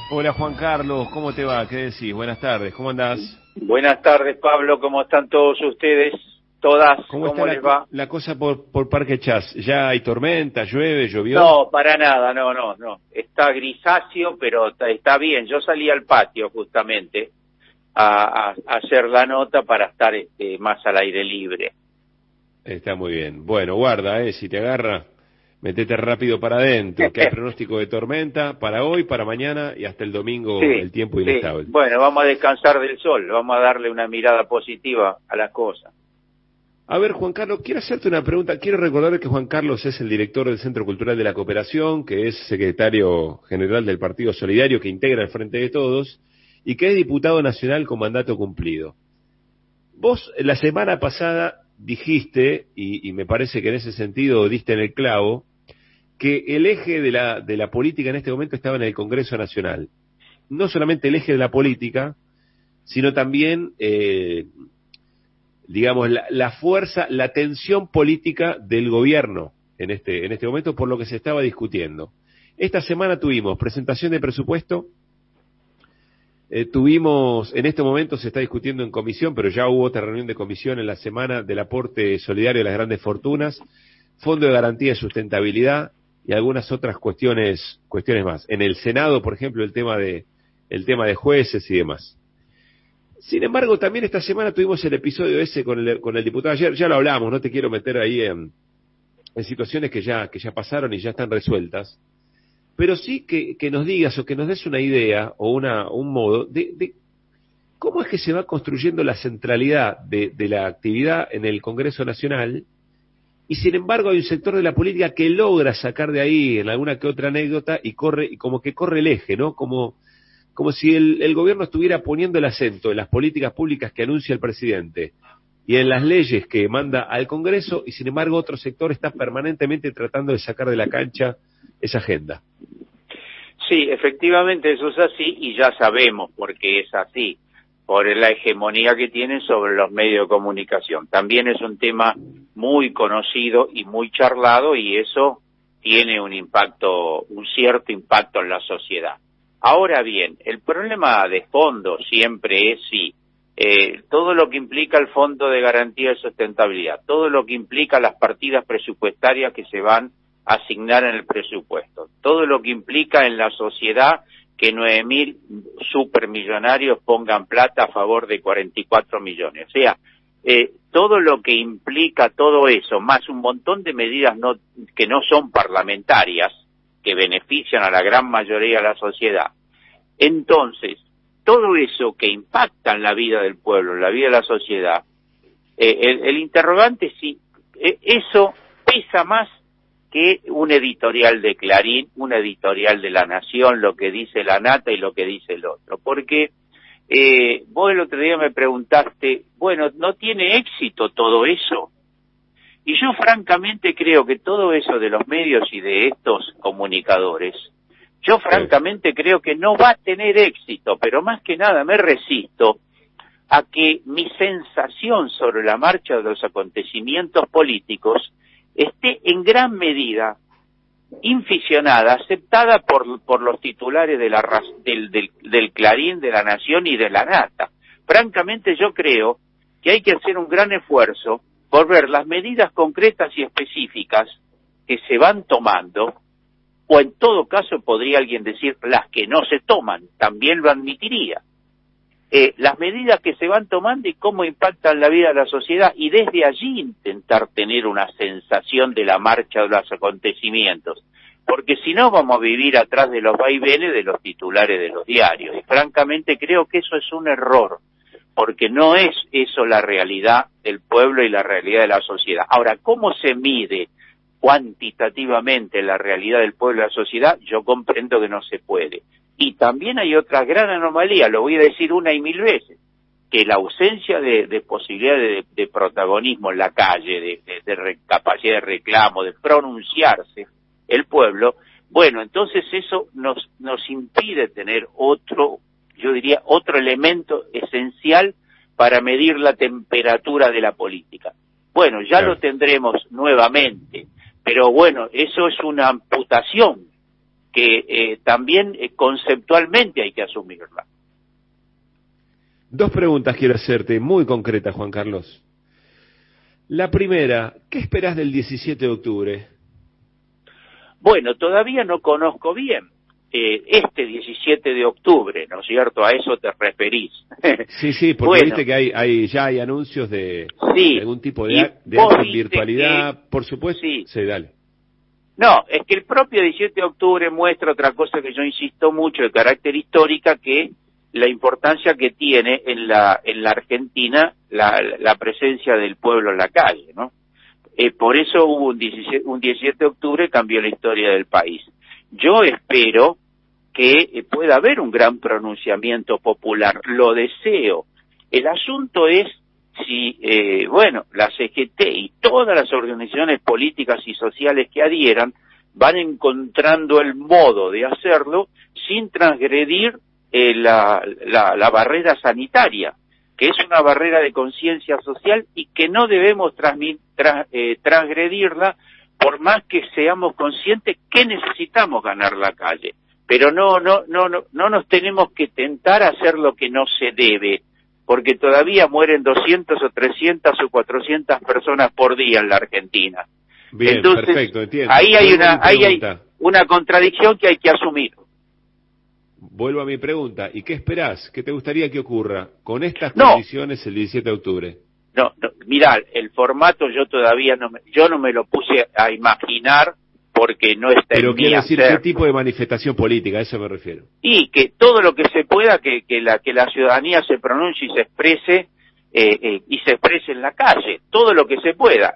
Hola Juan Carlos, ¿cómo te va? ¿Qué decís? Buenas tardes, ¿cómo andás? Buenas tardes, Pablo, ¿cómo están todos ustedes? Todas, ¿Cómo les va? la cosa por Parque Chas? ¿Ya hay tormenta, llueve, llovió? No, para nada, no. Está grisáceo, pero está bien. Yo salí al patio justamente a hacer la nota para estar más al aire libre. Está muy bien. Bueno, guarda, si te agarra, metete rápido para adentro, que hay pronóstico de tormenta para hoy, para mañana y hasta el domingo Sí, el tiempo sí. inestable. Bueno, vamos a descansar del sol, vamos a darle una mirada positiva a las cosas. A ver, Juan Carlos, quiero hacerte una pregunta. Quiero recordar que Juan Carlos es el director del Centro Cultural de la Cooperación, que es secretario general del Partido Solidario, que integra el Frente de Todos, y que es diputado nacional con mandato cumplido. Vos la semana pasada dijiste, y me parece que en ese sentido diste en el clavo, que el eje de la política en este momento estaba en el Congreso Nacional. No solamente el eje de la política, sino también digamos, la fuerza, la tensión política del gobierno en este momento por lo que se estaba discutiendo. Esta semana tuvimos presentación de presupuesto, tuvimos, en este momento se está discutiendo en comisión, pero ya hubo otra reunión de comisión en la semana del aporte solidario de las grandes fortunas, fondo de garantía de sustentabilidad y algunas otras cuestiones más. En el Senado, por ejemplo, el tema de jueces y demás. Sin embargo, también esta semana tuvimos el episodio ese con el diputado ayer, ya lo hablamos, no te quiero meter ahí en situaciones que ya pasaron y ya están resueltas, pero sí que nos digas o que nos des una idea o un modo de cómo es que se va construyendo la centralidad de la actividad en el Congreso Nacional, y sin embargo hay un sector de la política que logra sacar de ahí en alguna que otra anécdota y como que corre el eje, ¿no? Como si el gobierno estuviera poniendo el acento en las políticas públicas que anuncia el presidente y en las leyes que manda al Congreso, y sin embargo otro sector está permanentemente tratando de sacar de la cancha esa agenda. Sí, efectivamente eso es así y ya sabemos por qué es así, por la hegemonía que tienen sobre los medios de comunicación. También es un tema muy conocido y muy charlado y eso tiene un cierto impacto en la sociedad. Ahora bien, el problema de fondo siempre es todo lo que implica el Fondo de Garantía de Sustentabilidad, todo lo que implica las partidas presupuestarias que se van a asignar en el presupuesto, todo lo que implica en la sociedad que 9.000 supermillonarios pongan plata a favor de 44 millones. O sea, todo lo que implica todo eso, más un montón de medidas que no son parlamentarias, que benefician a la gran mayoría de la sociedad. Entonces, todo eso que impacta en la vida del pueblo, en la vida de la sociedad, el interrogante sí, eso pesa más que un editorial de Clarín, un editorial de La Nación, lo que dice la Nata y lo que dice el otro. Porque vos el otro día me preguntaste, bueno, ¿no tiene éxito todo eso? Y yo francamente creo que todo eso de los medios y de estos comunicadores, yo francamente creo que no va a tener éxito, pero más que nada me resisto a que mi sensación sobre la marcha de los acontecimientos políticos esté en gran medida inficionada, aceptada por los titulares del Clarín, de La Nación y de la Nata. Francamente yo creo que hay que hacer un gran esfuerzo por ver las medidas concretas y específicas que se van tomando, o en todo caso podría alguien decir las que no se toman, también lo admitiría. Las medidas que se van tomando y cómo impactan la vida de la sociedad, y desde allí intentar tener una sensación de la marcha de los acontecimientos, porque si no vamos a vivir atrás de los vaivenes de los titulares de los diarios, y francamente creo que eso es un error, porque no es eso la realidad del pueblo y la realidad de la sociedad. Ahora, ¿cómo se mide cuantitativamente la realidad del pueblo y la sociedad? Yo comprendo que no se puede. Y también hay otra gran anomalía, lo voy a decir una y mil veces, que la ausencia de posibilidad de protagonismo en la calle, de capacidad de reclamo, de pronunciarse el pueblo, bueno, entonces eso nos impide tener otro elemento esencial para medir la temperatura de la política. Bueno, ya lo tendremos nuevamente, pero bueno, eso es una amputación que también conceptualmente hay que asumirla. Dos preguntas quiero hacerte, muy concretas, Juan Carlos. La primera, ¿qué esperás del 17 de octubre? Bueno, todavía no conozco bien este 17 de octubre, ¿no es cierto? A eso te referís. Sí, sí, porque bueno, viste que ya hay anuncios de sí, algún tipo y de acto en virtualidad, por supuesto. Sí. Sí, dale. No, es que el propio 17 de octubre muestra otra cosa que yo insisto mucho, de carácter histórica, que la importancia que tiene en la Argentina la presencia del pueblo en la calle, ¿no? Por eso hubo un 17 de octubre, cambió la historia del país. Yo espero que pueda haber un gran pronunciamiento popular, lo deseo. El asunto es si, la CGT y todas las organizaciones políticas y sociales que adhieran van encontrando el modo de hacerlo sin transgredir la barrera sanitaria, que es una barrera de conciencia social y que no debemos transgredirla por más que seamos conscientes que necesitamos ganar la calle. Pero no nos tenemos que tentar a hacer lo que no se debe, porque todavía mueren 200 o 300 o 400 personas por día en la Argentina. Bien, entonces, perfecto, entiendo. Ahí hay una contradicción que hay que asumir. Vuelvo a mi pregunta, ¿y qué esperás? ¿Qué te gustaría que ocurra con estas condiciones el 17 de octubre? Mirá, el formato yo todavía no me lo puse a imaginar porque no está en mi hacer. Pero quiero decir, ¿qué tipo de manifestación política? A eso me refiero. Y que todo lo que se pueda, que la ciudadanía se pronuncie y se exprese en la calle, todo lo que se pueda.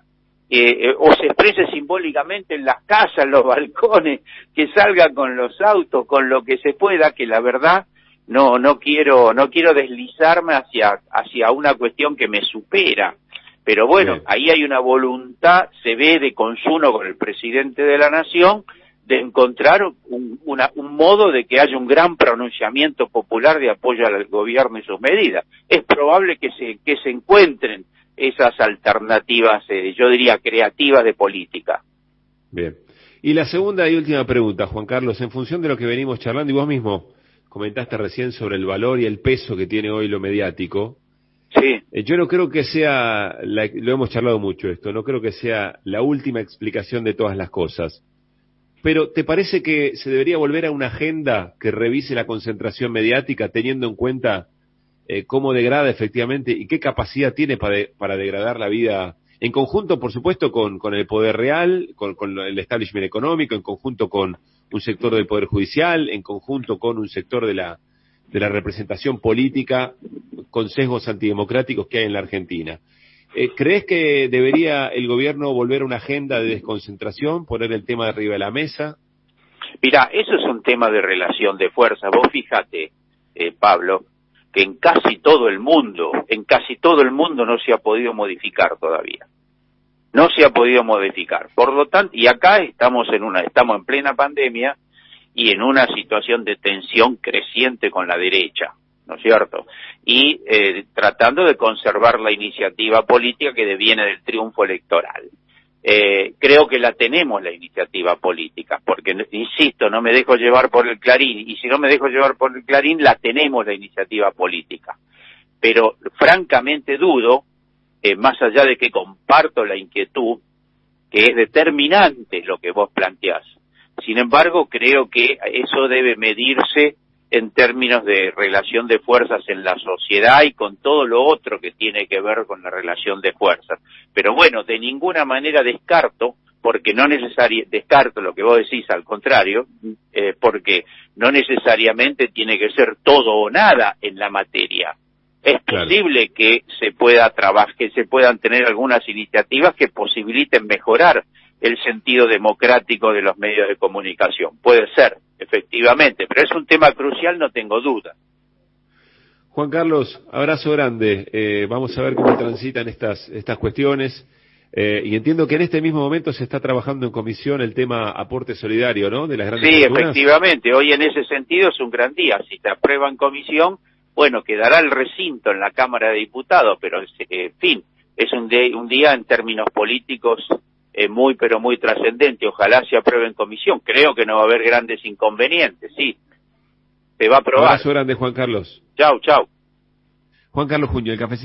O se exprese simbólicamente en las casas, en los balcones, que salga con los autos, con lo que se pueda, que la verdad no quiero deslizarme hacia una cuestión que me supera. Pero bueno, bien, ahí hay una voluntad, se ve de consuno con el presidente de la Nación, de encontrar un modo de que haya un gran pronunciamiento popular de apoyo al gobierno y sus medidas. Es probable que se encuentren esas alternativas, yo diría, creativas de política. Bien. Y la segunda y última pregunta, Juan Carlos, en función de lo que venimos charlando, y vos mismo comentaste recién sobre el valor y el peso que tiene hoy lo mediático. Sí. Yo no creo que sea, lo hemos charlado mucho esto, no creo que sea la última explicación de todas las cosas. Pero ¿te parece que se debería volver a una agenda que revise la concentración mediática teniendo en cuenta cómo degrada efectivamente y qué capacidad tiene para degradar la vida, en conjunto, por supuesto, con el poder real, con el establishment económico, en conjunto con un sector del poder judicial, en conjunto con un sector de la representación política, con sesgos antidemocráticos que hay en la Argentina? ¿Crees que debería el gobierno volver a una agenda de desconcentración, poner el tema de arriba de la mesa? Mirá, eso es un tema de relación de fuerza. Vos fíjate, Pablo, que en casi todo el mundo no se ha podido modificar todavía. No se ha podido modificar. Por lo tanto, y acá estamos en plena pandemia y en una situación de tensión creciente con la derecha, ¿no es cierto? Y tratando de conservar la iniciativa política que deviene del triunfo electoral. Creo que la tenemos, la iniciativa política, porque, insisto, no me dejo llevar por el Clarín, y si no me dejo llevar por el Clarín, la tenemos, la iniciativa política. Pero, francamente dudo, más allá de que comparto la inquietud, que es determinante lo que vos planteás. Sin embargo, creo que eso debe medirse en términos de relación de fuerzas en la sociedad y con todo lo otro que tiene que ver con la relación de fuerzas. Pero bueno, de ninguna manera descarto lo que vos decís, al contrario, porque no necesariamente tiene que ser todo o nada en la materia. Es posible que se puedan tener algunas iniciativas que posibiliten mejorar el sentido democrático de los medios de comunicación. Puede ser, efectivamente, pero es un tema crucial, no tengo duda. Juan Carlos, abrazo grande. Vamos a ver cómo transitan estas cuestiones. Y entiendo que en este mismo momento se está trabajando en comisión el tema aporte solidario, ¿no? De las grandes fortunas. Sí, efectivamente. Hoy en ese sentido es un gran día. Si se aprueba en comisión, bueno, quedará el recinto en la Cámara de Diputados, pero, en fin, es un día en términos políticos muy pero muy trascendente. Ojalá se apruebe en comisión. Creo que no va a haber grandes inconvenientes, sí. Se va a aprobar. Abrazo grande, Juan Carlos. Chau, chau. Juan Carlos Junio, el cafecito.